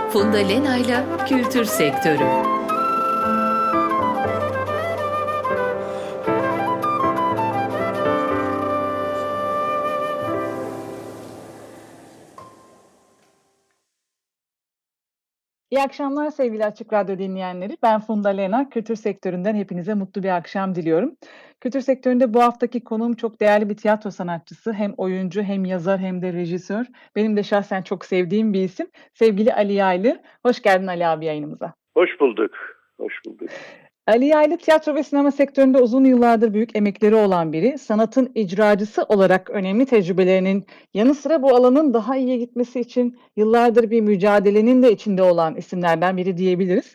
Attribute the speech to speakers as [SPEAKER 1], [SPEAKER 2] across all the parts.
[SPEAKER 1] Funda Lena'yla Kültür Sektörü.
[SPEAKER 2] İyi akşamlar sevgili Açık Radyo dinleyenleri. Ben Funda Lena. Kültür sektöründen hepinize mutlu bir akşam diliyorum. Kültür sektöründe bu haftaki konuğum çok değerli bir tiyatro sanatçısı. Hem oyuncu, hem yazar, hem de rejisör. Benim de şahsen çok sevdiğim bir isim. Sevgili Ali Yaylı. Hoş geldin Ali abi yayınımıza.
[SPEAKER 3] Hoş bulduk. Hoş bulduk.
[SPEAKER 2] Ali Yaylı tiyatro ve sinema sektöründe uzun yıllardır büyük emekleri olan biri. Sanatın icracısı olarak önemli tecrübelerinin yanı sıra bu alanın daha iyiye gitmesi için yıllardır bir mücadelenin de içinde olan isimlerden biri diyebiliriz.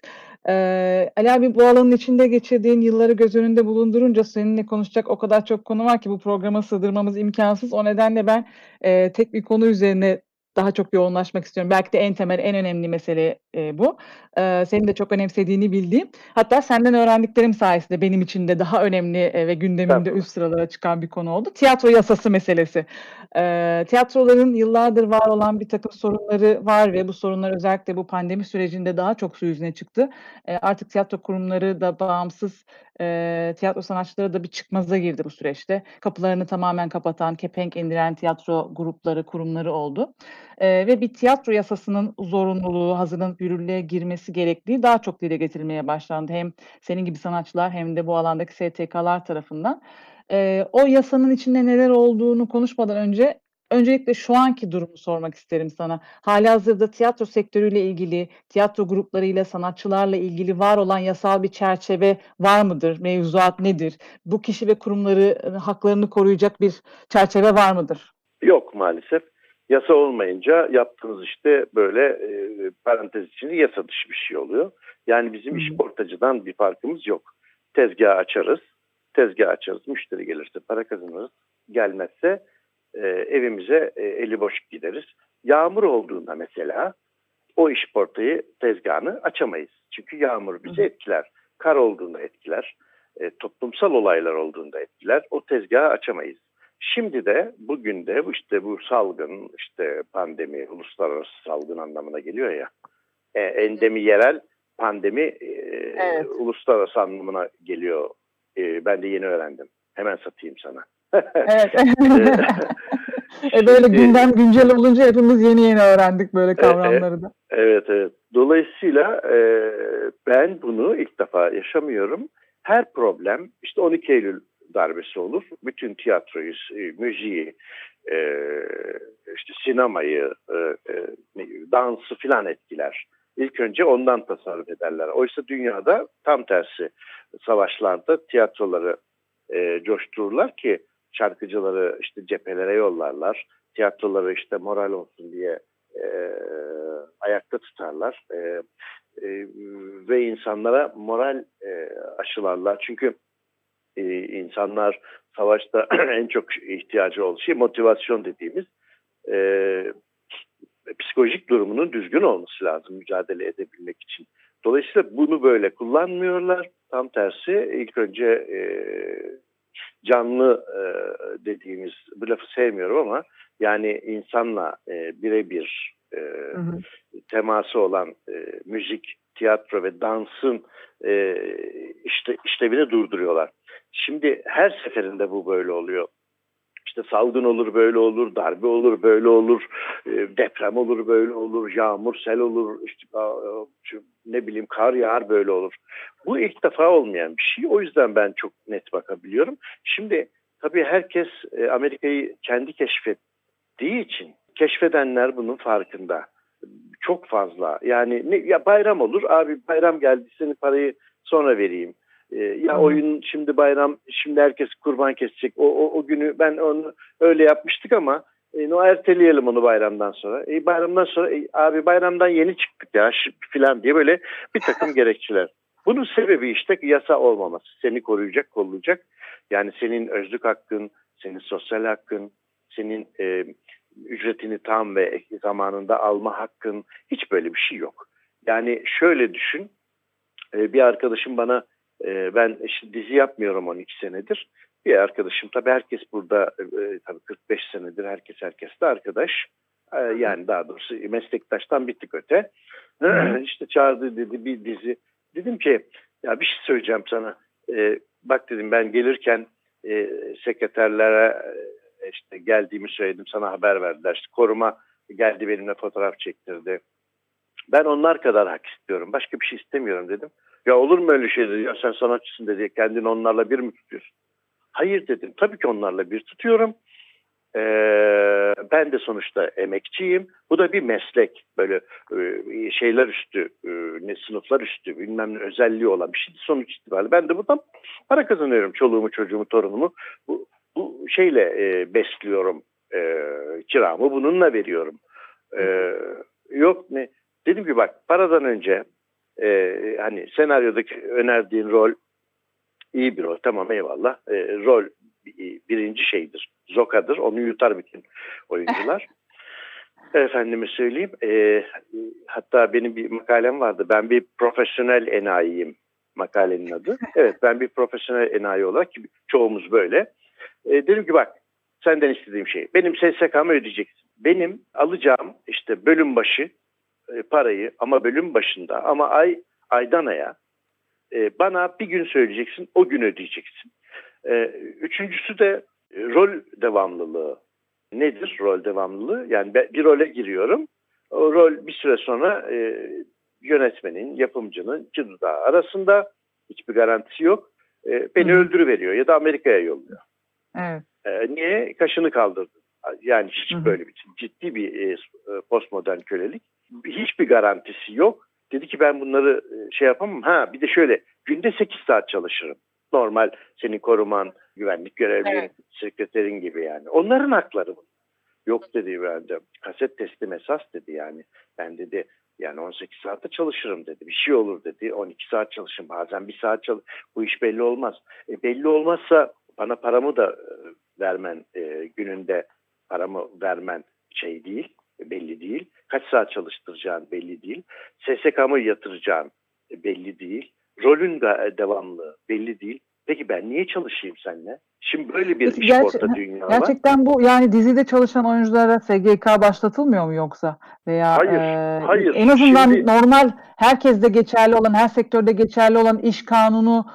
[SPEAKER 2] Ali abi, bu alanın içinde geçirdiğin yılları göz önünde bulundurunca seninle konuşacak o kadar çok konu var ki bu programa sığdırmamız imkansız. O nedenle ben tek bir konu üzerine daha çok yoğunlaşmak istiyorum. Belki de en temel, en önemli mesele bu. Senin de çok önemsediğini bildiğim. Hatta senden öğrendiklerim sayesinde benim için de daha önemli ve gündemimde üst sıralara çıkan bir konu oldu. Tiyatro yasası meselesi. Tiyatroların yıllardır var olan bir takım sorunları var ve bu sorunlar özellikle bu pandemi sürecinde daha çok su yüzüne çıktı. Artık tiyatro kurumları da bağımsız tiyatro sanatçıları da bir çıkmaza girdi bu süreçte. Kapılarını tamamen kapatan, kepenk indiren tiyatro grupları, kurumları oldu. Ve bir tiyatro yasasının zorunluluğu, hazırlanıp yürürlüğe girmesi gerektiği daha çok dile getirilmeye başlandı. Hem senin gibi sanatçılar hem de bu alandaki STK'lar tarafından. O yasanın içinde neler olduğunu konuşmadan önce öncelikle şu anki durumu sormak isterim sana. Halihazırda tiyatro sektörüyle ilgili, tiyatro gruplarıyla, sanatçılarla ilgili var olan yasal bir çerçeve var mıdır? Mevzuat nedir? Bu kişi ve kurumları haklarını koruyacak bir çerçeve var mıdır?
[SPEAKER 3] Yok maalesef. Yasa olmayınca yaptığınız işte böyle parantez içinde yasa dışı bir şey oluyor. Yani bizim işportacıdan bir farkımız yok. Tezgah açarız. Müşteri gelirse para kazanırız. Gelmezse evimize eli boş gideriz. Yağmur olduğunda mesela o işportayı, tezgahını açamayız. Çünkü yağmur bizi etkiler. Kar olduğunda etkiler. Toplumsal olaylar olduğunda etkiler. O tezgahı açamayız. Şimdi de bugün de işte bu salgın, işte pandemi, uluslararası salgın anlamına geliyor ya. Endemi yerel, pandemi
[SPEAKER 2] Evet.
[SPEAKER 3] uluslararası anlamına geliyor. Ben de yeni öğrendim. Hemen satayım sana.
[SPEAKER 2] Evet. Böyle gündem güncel olunca hepimiz yeni öğrendik böyle kavramları da.
[SPEAKER 3] Evet. Dolayısıyla ben bunu ilk defa yaşamıyorum. Her problem işte 12 Eylül darbesi olur. Bütün tiyatroyu, müziği, işte sinemayı, dansı filan etkiler. İlk önce ondan tasarruf ederler. Oysa dünyada tam tersi savaşlarda tiyatroları coştururlar ki şarkıcıları işte cephelere yollarlar. Tiyatroları işte moral olsun diye ayakta tutarlar. Ve insanlara moral aşılarlar. Çünkü insanlar savaşta en çok ihtiyacı olan şey motivasyon dediğimiz psikolojik durumunun düzgün olması lazım mücadele edebilmek için. Dolayısıyla bunu böyle kullanmıyorlar. Tam tersi ilk önce canlı dediğimiz, bu lafı sevmiyorum ama yani insanla birebir teması olan müzik, tiyatro ve dansın işlevini durduruyorlar. Şimdi her seferinde bu böyle oluyor. İşte salgın olur, böyle olur, darbe olur, böyle olur, deprem olur, böyle olur, yağmur, sel olur, işte ne bileyim kar yağar, böyle olur. Bu ilk defa olmayan bir şey. O yüzden ben çok net bakabiliyorum. Şimdi tabii herkes Amerika'yı kendi keşfettiği için keşfedenler bunun farkında. Çok fazla. Yani ya bayram olur, abi bayram geldi, senin parayı sonra vereyim. Ya oyun şimdi bayram, şimdi herkes kurban kesecek. O günü ben onu öyle yapmıştık ama erteleyelim onu bayramdan sonra. Bayramdan sonra abi bayramdan yeni çıktık ya filan diye böyle bir takım gerekçeler. Bunun sebebi işte yasa olmaması. Seni koruyacak, kollayacak. Yani senin özlük hakkın, senin sosyal hakkın, senin ücretini tam ve zamanında alma hakkın, hiç böyle bir şey yok. Yani şöyle düşün, bir arkadaşım bana, ben işte dizi yapmıyorum 12 senedir. Bir arkadaşım, tabii herkes burada tabii 45 senedir herkes de arkadaş. Yani daha doğrusu meslektaştan bir tık öte. İşte çağırdı dedi bir dizi. Dedim ki ya bir şey söyleyeceğim sana. Bak dedim ben gelirken sekreterlere işte geldiğimi söyledim. Sana haber verdiler. İşte koruma geldi benimle fotoğraf çektirdi. Ben onlar kadar hak istiyorum. Başka bir şey istemiyorum dedim. Ya olur mu öyle şey dedi. Ya sen sanatçısın dedi. Kendini onlarla bir mi tutuyorsun? Hayır dedim. Tabii ki onlarla bir tutuyorum. Ben de sonuçta emekçiyim. Bu da bir meslek. Böyle şeyler üstü, ne sınıflar üstü, bilmem ne özelliği olan bir şey. Sonuç itibariyle ben de buradan para kazanıyorum. Çoluğumu, çocuğumu, torunumu bu şeyle besliyorum. Kiramı bununla veriyorum. Yok ne? Dedim ki bak paradan önce hani senaryodaki önerdiğin rol iyi bir rol. Tamam eyvallah. Rol birinci şeydir. Zokadır. Onu yutar bütün oyuncular. Efendime söyleyeyim. Hatta benim bir makalem vardı. Ben bir profesyonel enayiyim. Makalenin adı. Evet ben bir profesyonel enayi olarak ki çoğumuz böyle. Dedim ki bak senden istediğim şey. Benim SSK'mı ödeyeceksin. Benim alacağım işte bölüm başı parayı ama bölüm başında ama aydan aya bana bir gün söyleyeceksin, o gün ödeyeceksin. Üçüncüsü de rol devamlılığı. Nedir rol devamlılığı? Yani ben bir role giriyorum. O rol bir süre sonra yönetmenin, yapımcının cıdıdağı arasında hiçbir garantisi yok. Beni öldürüveriyor ya da Amerika'ya yolluyor.
[SPEAKER 2] Evet.
[SPEAKER 3] Niye? Kaşını kaldırdı. Yani hiç böyle bir ciddi bir postmodern kölelik. Hiçbir garantisi yok. Dedi ki ben bunları şey yapamam. Bir de şöyle günde 8 saat çalışırım. Normal senin koruman, güvenlik görevlin, sekreterin gibi yani. Onların hakları bu. Yok dedi bence. Kaset teslim esas dedi yani. Ben dedi yani 18 saatte çalışırım dedi. Bir şey olur dedi. 12 saat çalışırım. Bazen 1 saat bu iş belli olmaz. Belli olmazsa bana paramı da vermen gününde paramı vermen şey değil. Belli değil. Kaç saat çalıştıracağın belli değil. SSK'mı yatıracağın belli değil. Rolün devamlı belli değil. Peki ben niye çalışayım seninle? Şimdi böyle bir işporta dünya var.
[SPEAKER 2] Gerçekten bu yani dizide çalışan oyunculara SGK başlatılmıyor mu yoksa? Veya
[SPEAKER 3] hayır.
[SPEAKER 2] En azından
[SPEAKER 3] Şimdi,
[SPEAKER 2] normal herkeste geçerli olan, her sektörde geçerli olan iş kanunu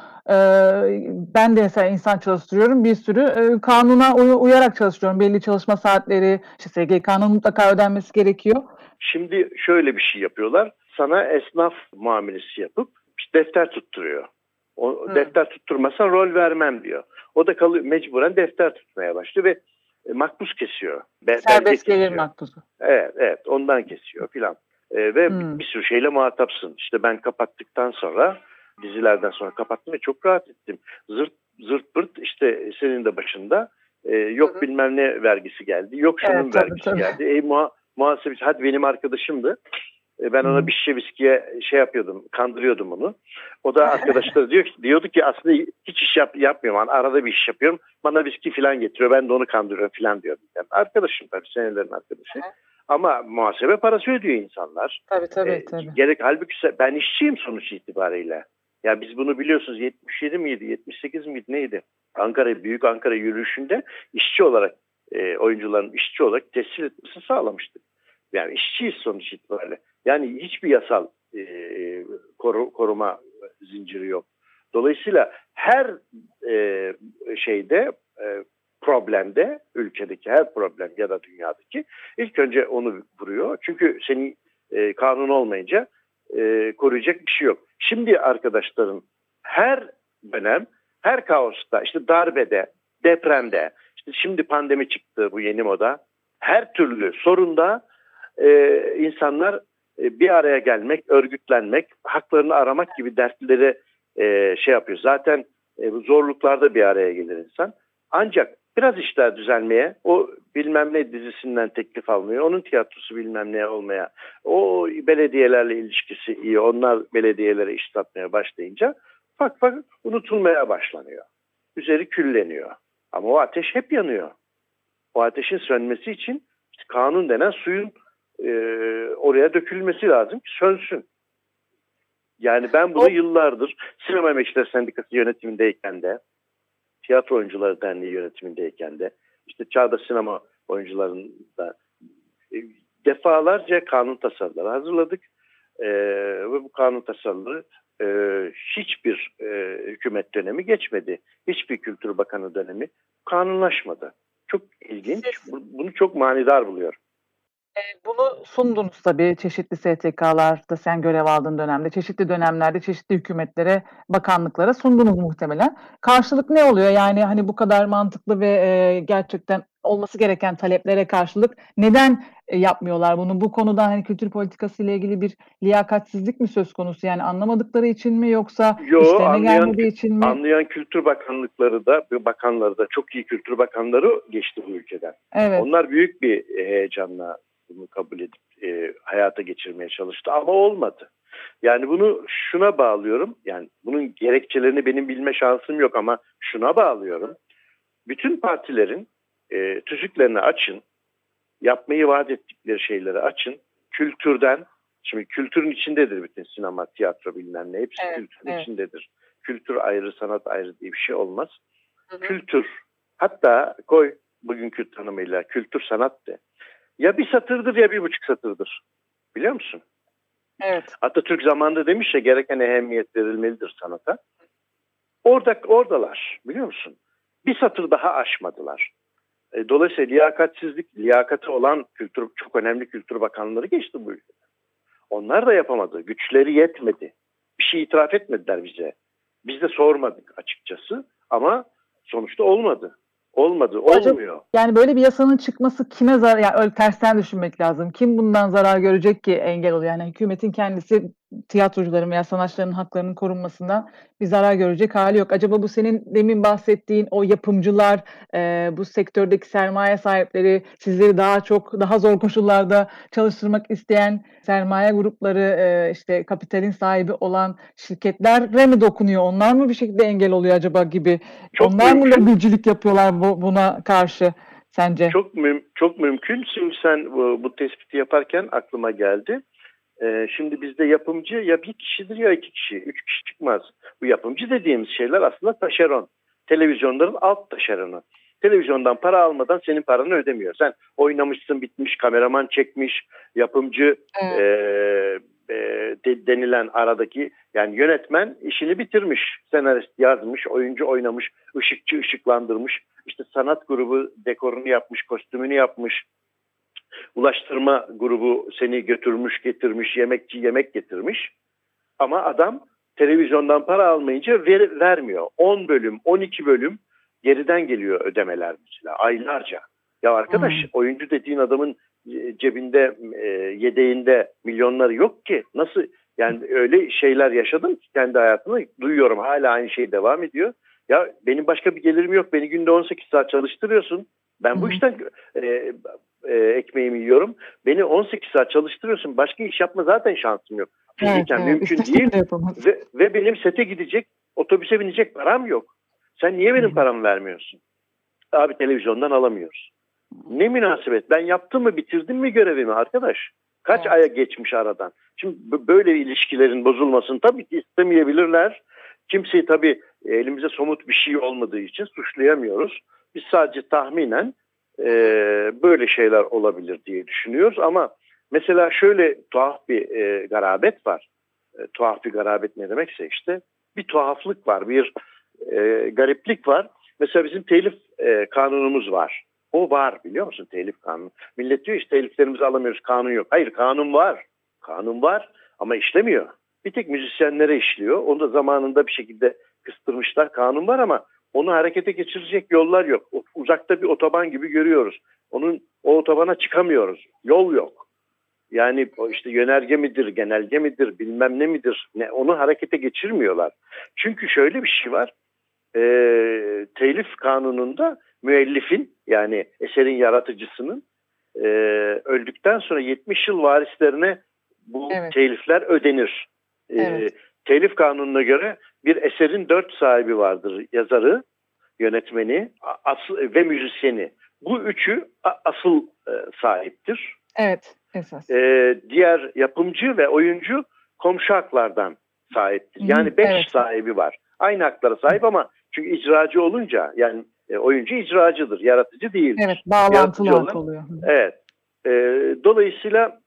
[SPEAKER 2] ben de mesela insan çalıştırıyorum. Bir sürü kanuna uyarak çalışıyorum. Belli çalışma saatleri, işte SGK'nın mutlaka ödenmesi gerekiyor.
[SPEAKER 3] Şimdi şöyle bir şey yapıyorlar. Sana esnaf muamelesi yapıp defter tutturuyor. O defter tutturmasa rol vermem diyor. O da mecburen defter tutmaya başlıyor ve makbuz kesiyor.
[SPEAKER 2] Serbest gelir makbuzu.
[SPEAKER 3] Evet ondan kesiyor filan. Ve bir sürü şeyle muhatapsın. İşte ben kapattıktan sonra dizilerden sonra kapattım ve çok rahat ettim. Zırt pırt işte senin de başında yok bilmem ne vergisi geldi. Yok şunun vergisi geldi. Muhasebeci hadi benim arkadaşımdı. Ben ona bir şişe viskiye şey yapıyordum, kandırıyordum onu. O da arkadaşları diyordu ki aslında hiç iş yapmıyorum. Yani arada bir iş yapıyorum. Bana viski falan getiriyor. Ben de onu kandırıyorum falan diyordum. Yani arkadaşım tabii senelerin arkadaşı. Ama muhasebe parası ödüyor insanlar.
[SPEAKER 2] Tabii.
[SPEAKER 3] Halbuki ben işçiyim sonuç itibariyle. Ya biz bunu biliyorsunuz 77 miydi, 78 miydi neydi? Büyük Ankara yürüyüşünde işçi olarak oyuncuların işçi olarak tescil etmesini sağlamıştık. Yani işçiyiz sonuç itibariyle. Yani hiçbir yasal koruma zinciri yok. Dolayısıyla her problemde, ülkedeki her problem ya da dünyadaki ilk önce onu vuruyor. Çünkü senin kanun olmayınca koruyacak bir şey yok. Şimdi arkadaşların her dönem, her kaosta, işte darbede, depremde, işte şimdi pandemi çıktı bu yeni moda. Her türlü sorunda insanlar bir araya gelmek, örgütlenmek, haklarını aramak gibi dertleri şey yapıyor. Zaten zorluklarda bir araya gelir insan. Ancak biraz işler düzelmeye, o bilmem ne dizisinden teklif almıyor, onun tiyatrosu bilmem ne olmaya, o belediyelerle ilişkisi iyi, onlar belediyelere iş satmaya başlayınca ufak unutulmaya başlanıyor. Üzeri külleniyor. Ama o ateş hep yanıyor. O ateşin sönmesi için işte kanun denen suyun oraya dökülmesi lazım ki sönsün. Yani ben bunu yıllardır Sinema Emekçileri Sendikası yönetimindeyken de, Tiyatro Oyuncuları Derneği yönetimindeyken de, işte Çağdaş Sinema Oyuncuları'nda defalarca kanun tasarıları hazırladık. Ve bu kanun tasarıları hiçbir hükümet dönemi geçmedi. Hiçbir Kültür Bakanı dönemi kanunlaşmadı. Çok ilginç. Bunu çok manidar buluyorum.
[SPEAKER 2] Bunu sundunuz tabii çeşitli STK'larda sen görev aldığın dönemde, çeşitli dönemlerde çeşitli hükümetlere, bakanlıklara sundunuz muhtemelen. Karşılık ne oluyor? Yani hani bu kadar mantıklı ve gerçekten olması gereken taleplere karşılık neden yapmıyorlar bunu? Bu konuda hani kültür politikası ile ilgili bir liyakatsizlik mi söz konusu? Yani anlamadıkları için mi yoksa işlerine gelmediği için mi?
[SPEAKER 3] Anlayan kültür bakanlıkları da, bakanları da çok iyi kültür bakanları geçti bu ülkeden.
[SPEAKER 2] Evet.
[SPEAKER 3] Onlar büyük bir heyecanla bunu kabul edip hayata geçirmeye çalıştı ama olmadı. Yani bunu şuna bağlıyorum. Yani bunun gerekçelerini benim bilme şansım yok ama şuna bağlıyorum. Bütün partilerin tüzüklerini açın, yapmayı vaat ettikleri şeyleri açın. Kültürden, şimdi kültürün içindedir bütün sinema, tiyatro bilmem ne, hepsi kültürün içindedir. Kültür ayrı, sanat ayrı diye bir şey olmaz. Kültür, hatta koy bugünkü tanımıyla kültür sanat de. Ya bir satırdır ya 1,5 satırdır. Biliyor musun?
[SPEAKER 2] Evet.
[SPEAKER 3] Atatürk zamanında demiş ya gereken ehemmiyet verilmelidir sanata. Oradalar biliyor musun? Bir satır daha aşmadılar. Dolayısıyla liyakati olan çok önemli kültür bakanları geçti bu ülkede. Onlar da yapamadı. Güçleri yetmedi. Bir şey itiraf etmediler bize. Biz de sormadık açıkçası ama sonuçta olmadı. Olmuyor.
[SPEAKER 2] Yani böyle bir yasanın çıkması kime zarar, yani öyle tersten düşünmek lazım. Kim bundan zarar görecek ki engel oluyor? Yani hükümetin kendisi tiyatrocuların veya sanatçıların haklarının korunmasından bir zarar görecek hali yok. Acaba bu senin demin bahsettiğin o yapımcılar, bu sektördeki sermaye sahipleri, sizleri daha zor koşullarda çalıştırmak isteyen sermaye grupları, işte kapitalin sahibi olan şirketlere mi dokunuyor? Onlar mı bir şekilde engel oluyor acaba gibi? Onlar mı lobicilik yapıyorlar buna karşı sence?
[SPEAKER 3] Çok mümkün. Şimdi sen bu tespiti yaparken aklıma geldi. Şimdi bizde yapımcı ya bir kişidir ya 2 kişi, 3 kişi çıkmaz. Bu yapımcı dediğimiz şeyler aslında taşeron. Televizyonların alt taşeronu. Televizyondan para almadan senin paranı ödemiyor. Sen oynamışsın, bitmiş, kameraman çekmiş, yapımcı denilen aradaki, yani yönetmen işini bitirmiş. Senarist yazmış, oyuncu oynamış, ışıkçı ışıklandırmış, işte sanat grubu dekorunu yapmış, kostümünü yapmış. Ulaştırma grubu seni götürmüş, getirmiş, yemekçi yemek getirmiş. Ama adam televizyondan para almayınca vermiyor. 10 bölüm, 12 bölüm geriden geliyor ödemeler mesela aylarca. Ya arkadaş, oyuncu dediğin adamın cebinde, yedeğinde milyonları yok ki. Nasıl? Yani öyle şeyler yaşadım ki kendi hayatımda, duyuyorum, hala aynı şey devam ediyor. Ya benim başka bir gelirim yok. Beni günde 18 saat çalıştırıyorsun. Ben bu işten ekmeğimi yiyorum. Beni 18 saat çalıştırıyorsun. Başka iş yapma zaten şansım yok. Fiziken mümkün değil. Ve benim sete gidecek, otobüse binecek param yok. Sen niye benim paramı vermiyorsun? Abi televizyondan alamıyoruz. Ne münasebet. Ben yaptım mı, bitirdim mi görevimi arkadaş? Kaç aya geçmiş aradan? Şimdi böyle ilişkilerin bozulmasını tabii ki istemeyebilirler. Kimseyi tabii elimize somut bir şey olmadığı için suçlayamıyoruz. Biz sadece tahminen böyle şeyler olabilir diye düşünüyoruz. Ama mesela şöyle tuhaf bir garabet var. Tuhaf bir garabet ne demekse işte bir tuhaflık var, bir gariplik var. Mesela bizim telif kanunumuz var. O var, biliyor musun, telif kanunu? Millet diyor işte teliflerimizi alamıyoruz, kanun yok. Hayır, kanun var. Kanun var ama işlemiyor. Bir tek müzisyenlere işliyor. Onu da zamanında bir şekilde kıstırmışlar. Kanun var ama onu harekete geçirecek yollar yok. Uzakta bir otoban gibi görüyoruz. O otobana çıkamıyoruz. Yol yok. Yani işte yönerge midir, genelge midir, bilmem ne midir? Onu harekete geçirmiyorlar. Çünkü şöyle bir şey var. Telif kanununda müellifin, yani eserin yaratıcısının öldükten sonra 70 yıl varislerine bu telifler ödenir. Telif kanununa göre bir eserin 4 sahibi vardır. Yazarı, yönetmeni ve müzisyeni. Bu üçü asıl sahiptir.
[SPEAKER 2] Evet, esas.
[SPEAKER 3] Diğer yapımcı ve oyuncu komşu haklardan sahiptir. Yani 5 sahibi var. Aynı haklara sahip ama çünkü icracı olunca, yani oyuncu icracıdır, yaratıcı değildir.
[SPEAKER 2] Evet, bağlantılı hak oluyor.
[SPEAKER 3] Evet. Dolayısıyla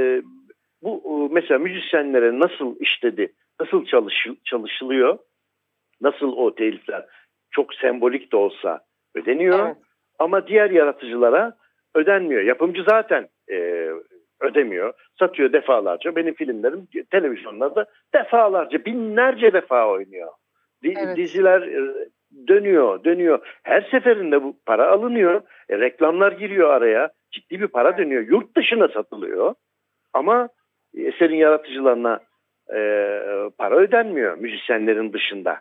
[SPEAKER 3] bu mesela müzisyenlere nasıl işledi, nasıl çalışılıyor, nasıl o telifler çok sembolik de olsa ödeniyor,
[SPEAKER 2] Evet.
[SPEAKER 3] ama diğer yaratıcılara ödenmiyor. Yapımcı zaten ödemiyor, satıyor defalarca. Benim filmlerim televizyonlarda defalarca, binlerce defa oynuyor.
[SPEAKER 2] Evet.
[SPEAKER 3] Diziler dönüyor. Her seferinde bu para alınıyor. Reklamlar giriyor araya. Ciddi bir para dönüyor. Yurt dışına satılıyor. Ama eserin yaratıcılarına para ödenmiyor müzisyenlerin dışında.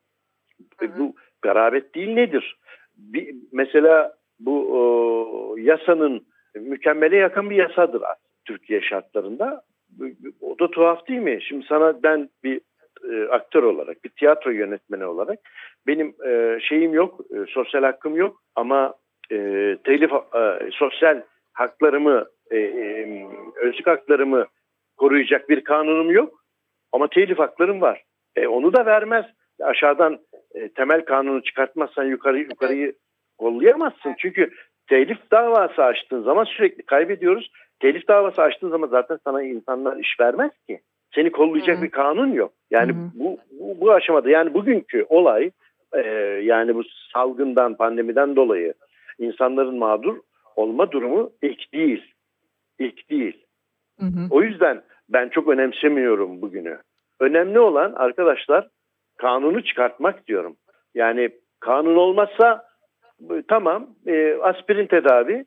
[SPEAKER 3] Bu garabet değil, nedir? Mesela bu yasanın mükemmele yakın bir yasadır Türkiye şartlarında. O da tuhaf değil mi? Şimdi sana ben bir aktör olarak, bir tiyatro yönetmeni olarak benim şeyim yok, sosyal hakkım yok, ama telif sosyal haklarımı, özlük haklarımı koruyacak bir kanunum yok, ama telif haklarım var. Onu da vermez. Aşağıdan temel kanunu çıkartmazsan yukarıyı kollayamazsın. Çünkü telif davası açtığın zaman sürekli kaybediyoruz. Telif davası açtığın zaman zaten sana insanlar iş vermez ki. Seni kollayacak bir kanun yok. Yani bu aşamada, yani bugünkü olay, yani bu salgından, pandemiden dolayı insanların mağdur olma durumu ilk değil. İlk değil. O yüzden ben çok önemsemiyorum bugünü. Önemli olan arkadaşlar kanunu çıkartmak diyorum. Yani kanun olmazsa tamam, aspirin tedavi,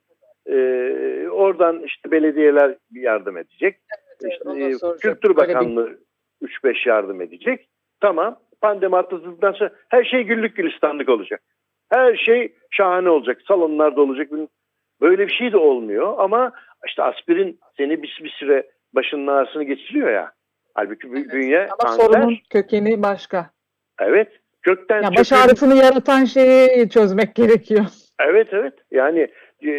[SPEAKER 3] oradan işte belediyeler yardım edecek. İşte, Kültür Bakanlığı 3-5 yardım edecek. Tamam, pandemi atlatıldıktan sonra her şey güllük gülistanlık olacak. Her şey şahane olacak. Salonlarda olacak. Böyle bir şey de olmuyor, ama işte aspirin seni bir süre başının ağrısını geçiriyor ya. Halbuki bünye
[SPEAKER 2] Ama
[SPEAKER 3] kanser.
[SPEAKER 2] sorunun kökeni başka.
[SPEAKER 3] Evet. Kökten
[SPEAKER 2] ya baş ağrısını yaratan şeyi çözmek gerekiyor.
[SPEAKER 3] Evet. Yani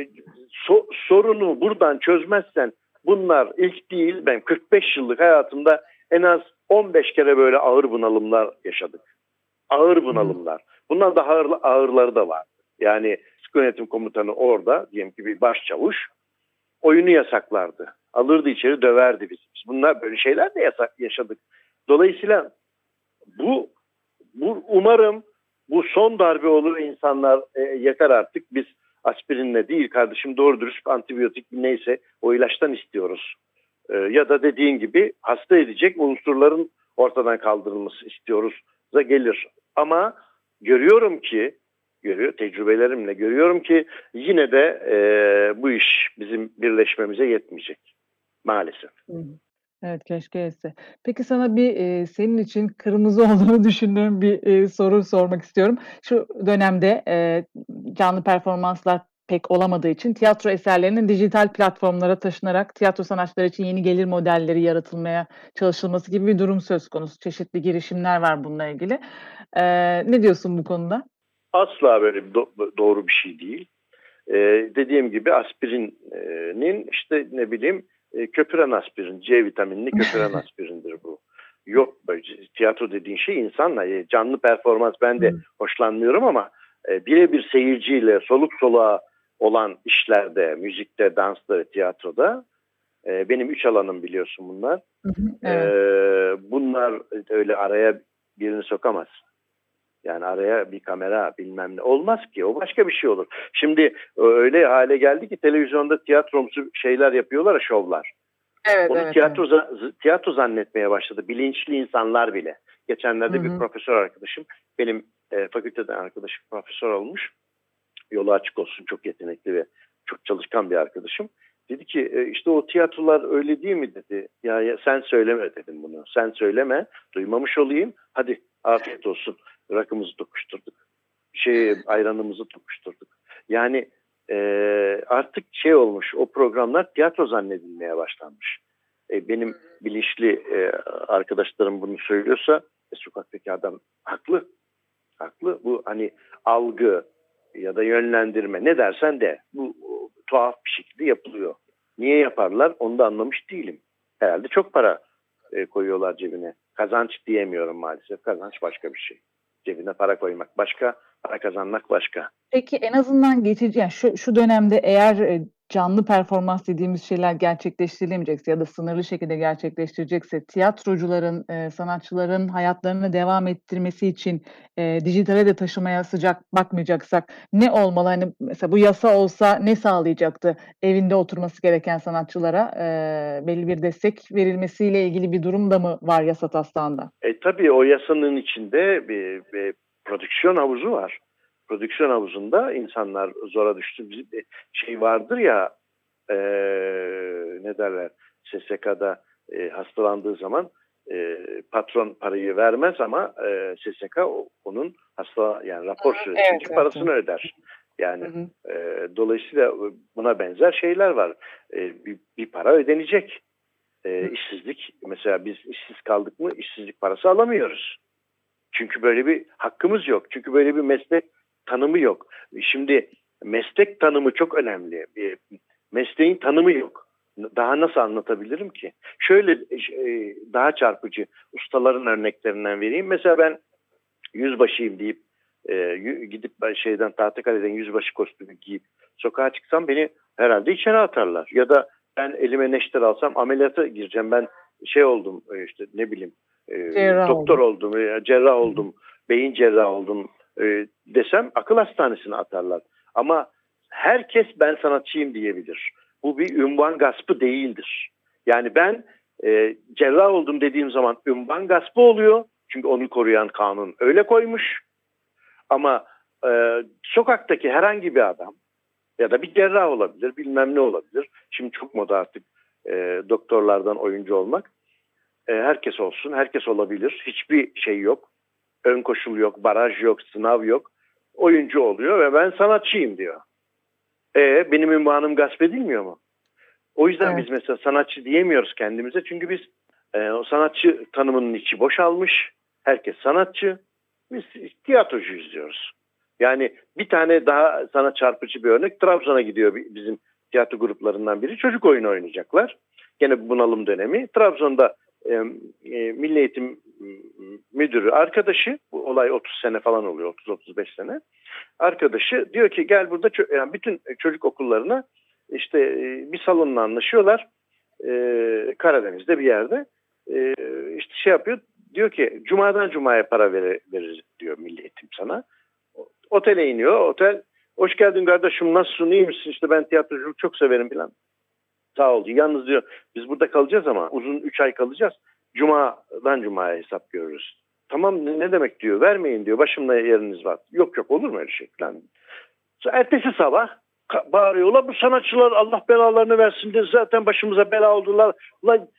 [SPEAKER 3] sorunu buradan çözmezsen, bunlar ilk değil. Ben 45 yıllık hayatımda en az 15 kere böyle ağır bunalımlar yaşadık. Ağır bunalımlar. Bundan daha ağırları da var. Yani sıkı yönetim komutanı orada, diyelim ki bir başçavuş, oyunu yasaklardı. Alırdı içeri, döverdi bizi. Bunlar, böyle şeyler de yaşadık. Dolayısıyla bu umarım bu son darbe olur, insanlar yeter artık, biz aspirinle değil kardeşim, doğru dürüst antibiyotik neyse o ilaçtan istiyoruz. Ya da dediğin gibi hasta edecek unsurların ortadan kaldırılması istiyoruz da gelir. Ama tecrübelerimle görüyorum ki yine de bu iş bizim birleşmemize yetmeyecek maalesef.
[SPEAKER 2] Evet, keşke etse. Peki sana bir senin için kırmızı olduğunu düşündüğüm bir soru sormak istiyorum. Şu dönemde canlı performanslar pek olamadığı için tiyatro eserlerinin dijital platformlara taşınarak tiyatro sanatçıları için yeni gelir modelleri yaratılmaya çalışılması gibi bir durum söz konusu. Çeşitli girişimler var bununla ilgili. Ne diyorsun bu konuda?
[SPEAKER 3] Asla böyle doğru bir şey değil. Dediğim gibi aspirinin işte ne bileyim köpüren aspirin, C vitaminli köpüren aspirindir bu. Yok, böyle tiyatro dediğin şey insanla, canlı performans ben de hoşlanmıyorum, ama birebir seyirciyle soluk soluğa olan işlerde, müzikte, dansta ve tiyatroda benim 3 alanım, biliyorsun bunlar.
[SPEAKER 2] Evet.
[SPEAKER 3] Bunlar öyle araya birini sokamazsın. Yani araya bir kamera bilmem ne olmaz ki, o başka bir şey olur. Şimdi öyle hale geldi ki televizyonda tiyatromsu şeyler yapıyorlar ya, şovlar.
[SPEAKER 2] Evet,
[SPEAKER 3] Onu
[SPEAKER 2] evet.
[SPEAKER 3] tiyatro zannetmeye başladı bilinçli insanlar bile. Geçenlerde bir profesör arkadaşım, benim fakülteden arkadaşım profesör olmuş. Yolu açık olsun, çok yetenekli ve çok çalışkan bir arkadaşım. Dedi ki işte o tiyatrolar öyle değil mi dedi. Ya sen söyleme dedim bunu. Sen söyleme, duymamış olayım. Hadi afiyet olsun. Rakımızı tokuşturduk. Ayranımızı tokuşturduk. Yani artık olmuş, o programlar tiyatro zannedilmeye başlanmış. Benim bilinçli arkadaşlarım bunu söylüyorsa sokaktaki adam haklı. Haklı. Bu hani algı ya da yönlendirme, ne dersen de, bu tuhaf bir şekilde yapılıyor. Niye yaparlar onu da anlamış değilim. Herhalde çok para koyuyorlar cebine. Kazanç diyemiyorum maalesef. Kazanç başka bir şey. Cebine para koymak başka, para kazanmak başka.
[SPEAKER 2] Peki en azından geçici, yani şu dönemde eğer canlı performans dediğimiz şeyler gerçekleştirilemeyecekse ya da sınırlı şekilde gerçekleştirecekse tiyatrocuların, sanatçıların hayatlarını devam ettirmesi için dijitale de taşımaya sıcak bakmayacaksak ne olmalı? Hani mesela bu yasa olsa ne sağlayacaktı? Evinde oturması gereken sanatçılara belli bir destek verilmesiyle ilgili bir durum da mı var yasa taslağında?
[SPEAKER 3] Tabii o yasanın içinde bir prodüksiyon havuzu var. Prodüksiyon havuzunda insanlar zora düştü. Bir şey vardır ya, ne derler, SSK'da hastalandığı zaman patron parayı vermez ama SSK onun yani rapor süresince
[SPEAKER 2] Evet.
[SPEAKER 3] parasını öder. Yani
[SPEAKER 2] Hı hı.
[SPEAKER 3] dolayısıyla buna benzer şeyler var. Bir para ödenecek. İşsizlik, mesela biz işsiz kaldık mı işsizlik parası alamıyoruz. Çünkü böyle bir hakkımız yok. Çünkü böyle bir meslek tanımı yok. Şimdi meslek tanımı çok önemli. Mesleğin tanımı yok. Daha nasıl anlatabilirim ki? Şöyle daha çarpıcı ustaların örneklerinden vereyim. Mesela ben yüzbaşıyım deyip gidip Tahtakale'den yüzbaşı kostümü giyip sokağa çıksam beni herhalde içeri atarlar. Ya da ben elime neşter alsam ameliyata gireceğim. Ben oldum, işte ne bileyim,
[SPEAKER 2] Cerrah
[SPEAKER 3] doktor
[SPEAKER 2] oldum.
[SPEAKER 3] oldum, cerrah oldum, beyin cerrahı oldum desem akıl hastanesine atarlar. Ama herkes ben sanatçıyım diyebilir. Bu bir ünvan gaspı değildir. Yani ben cerrah oldum dediğim zaman ünvan gaspı oluyor. Çünkü onu koruyan kanun öyle koymuş. Ama sokaktaki herhangi bir adam ya da bir cerrah olabilir, bilmem ne olabilir. Şimdi çok moda artık doktorlardan oyuncu olmak. Herkes olsun, herkes olabilir. Hiçbir şey yok. Ön koşul yok, baraj yok, sınav yok. Oyuncu oluyor ve ben sanatçıyım diyor. Benim ünvanım gasp edilmiyor mu? O yüzden
[SPEAKER 2] Evet.
[SPEAKER 3] biz mesela sanatçı diyemiyoruz kendimize. Çünkü biz o sanatçı tanımının içi boşalmış. Herkes sanatçı. Biz tiyatrocuyuz diyoruz. Yani bir tane daha sana çarpıcı bir örnek. Trabzon'a gidiyor bizim tiyatro gruplarından biri. Çocuk oyunu oynayacaklar. Gene bunalım dönemi. Trabzon'da Milli Eğitim Müdürü arkadaşı, bu olay 30 sene falan oluyor, 30-35 sene. Arkadaşı diyor ki gel burada yani bütün çocuk okullarına işte bir salonla anlaşıyorlar. Karadeniz'de bir yerde. İşte şey yapıyor. Diyor ki cumadan cumaya para veririz diyor Milli Eğitim sana. Otele iniyor. Otel, hoş geldin kardeşim, nasılsın, iyi misin? İşte ben tiyatroculuk çok severim falan. Sağ ol. Yalnız diyor biz burada kalacağız ama uzun 3 ay kalacağız. Cumadan cumaya hesap görürüz. Tamam, ne demek diyor. Vermeyin diyor. Başımda yeriniz var. Yok olur mu öyle şey falan. Ertesi sabah bağırıyor. Ulan bu sanatçılar Allah belalarını versin diye zaten başımıza bela oldular. Ulan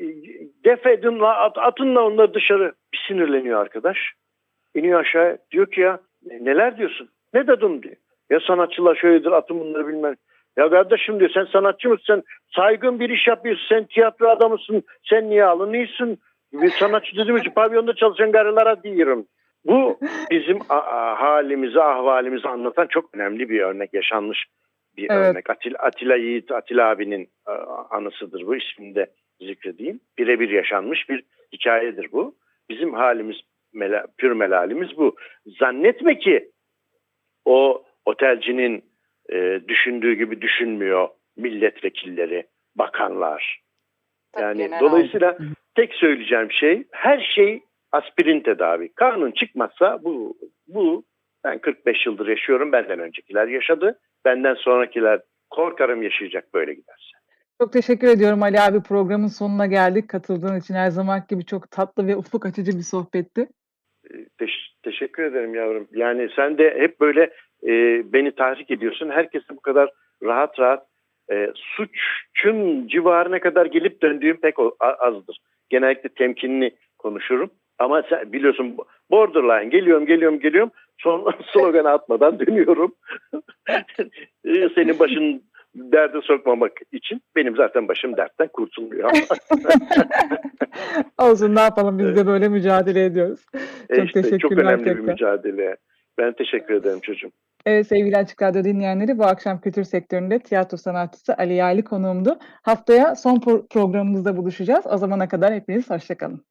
[SPEAKER 3] def edin, atın la onları dışarı. Bir sinirleniyor arkadaş. İniyor aşağı. Diyor ki ya neler diyorsun? Ne dedim diyor. Ya sanatçılar şöyledir, atın bunları bilmem. Ya kardeşim diyor, sen sanatçı mısın? Sen saygın bir iş yapıyorsun. Sen tiyatro adamısın. Sen niye alınıyorsun? Bir sanatçı dediğim için pavyonda çalışan karılara diyorum. Bu bizim halimizi, ahvalimizi anlatan çok önemli bir örnek. Yaşanmış bir örnek. Atilla Yiğit, Atilla abinin anısıdır bu, ismini de zikredeyim. Birebir yaşanmış bir hikayedir bu. Bizim halimiz, pür melalimiz bu. Zannetme ki o otelcinin düşündüğü gibi düşünmüyor milletvekilleri, bakanlar. Yani dolayısıyla tek söyleyeceğim şey, her şey aspirin tedavi. Kanun çıkmazsa bu ben 45 yıldır yaşıyorum. Benden öncekiler yaşadı. Benden sonrakiler korkarım yaşayacak böyle giderse.
[SPEAKER 2] Çok teşekkür ediyorum Ali abi. Programın sonuna geldik. Katıldığın için her zaman gibi çok tatlı ve ufuk açıcı bir sohbetti.
[SPEAKER 3] Teşekkür ederim yavrum. Yani sen de hep böyle beni tahrik ediyorsun. Herkese bu kadar rahat suçun civarına kadar gelip döndüğüm pek azdır. Genellikle temkinli konuşurum. Ama sen biliyorsun, borderline geliyorum. Son sloganı atmadan dönüyorum. Senin başın derde sokmamak için, benim zaten başım dertten kurtulmuyor.
[SPEAKER 2] Olsun, ne yapalım, biz de böyle mücadele ediyoruz. Çok teşekkürler.
[SPEAKER 3] Çok önemli
[SPEAKER 2] tekrar
[SPEAKER 3] bir mücadele. Ben teşekkür ederim çocuğum.
[SPEAKER 2] Evet, sevgili Açık Radyo dinleyenleri, bu akşam kültür sektöründe tiyatro sanatçısı Ali Yaylı konuğumdu. Haftaya son programımızda buluşacağız. O zamana kadar hepiniz hoşçakalın.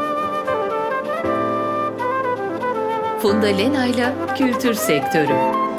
[SPEAKER 1] Funda Lena'yla Kültür Sektörü.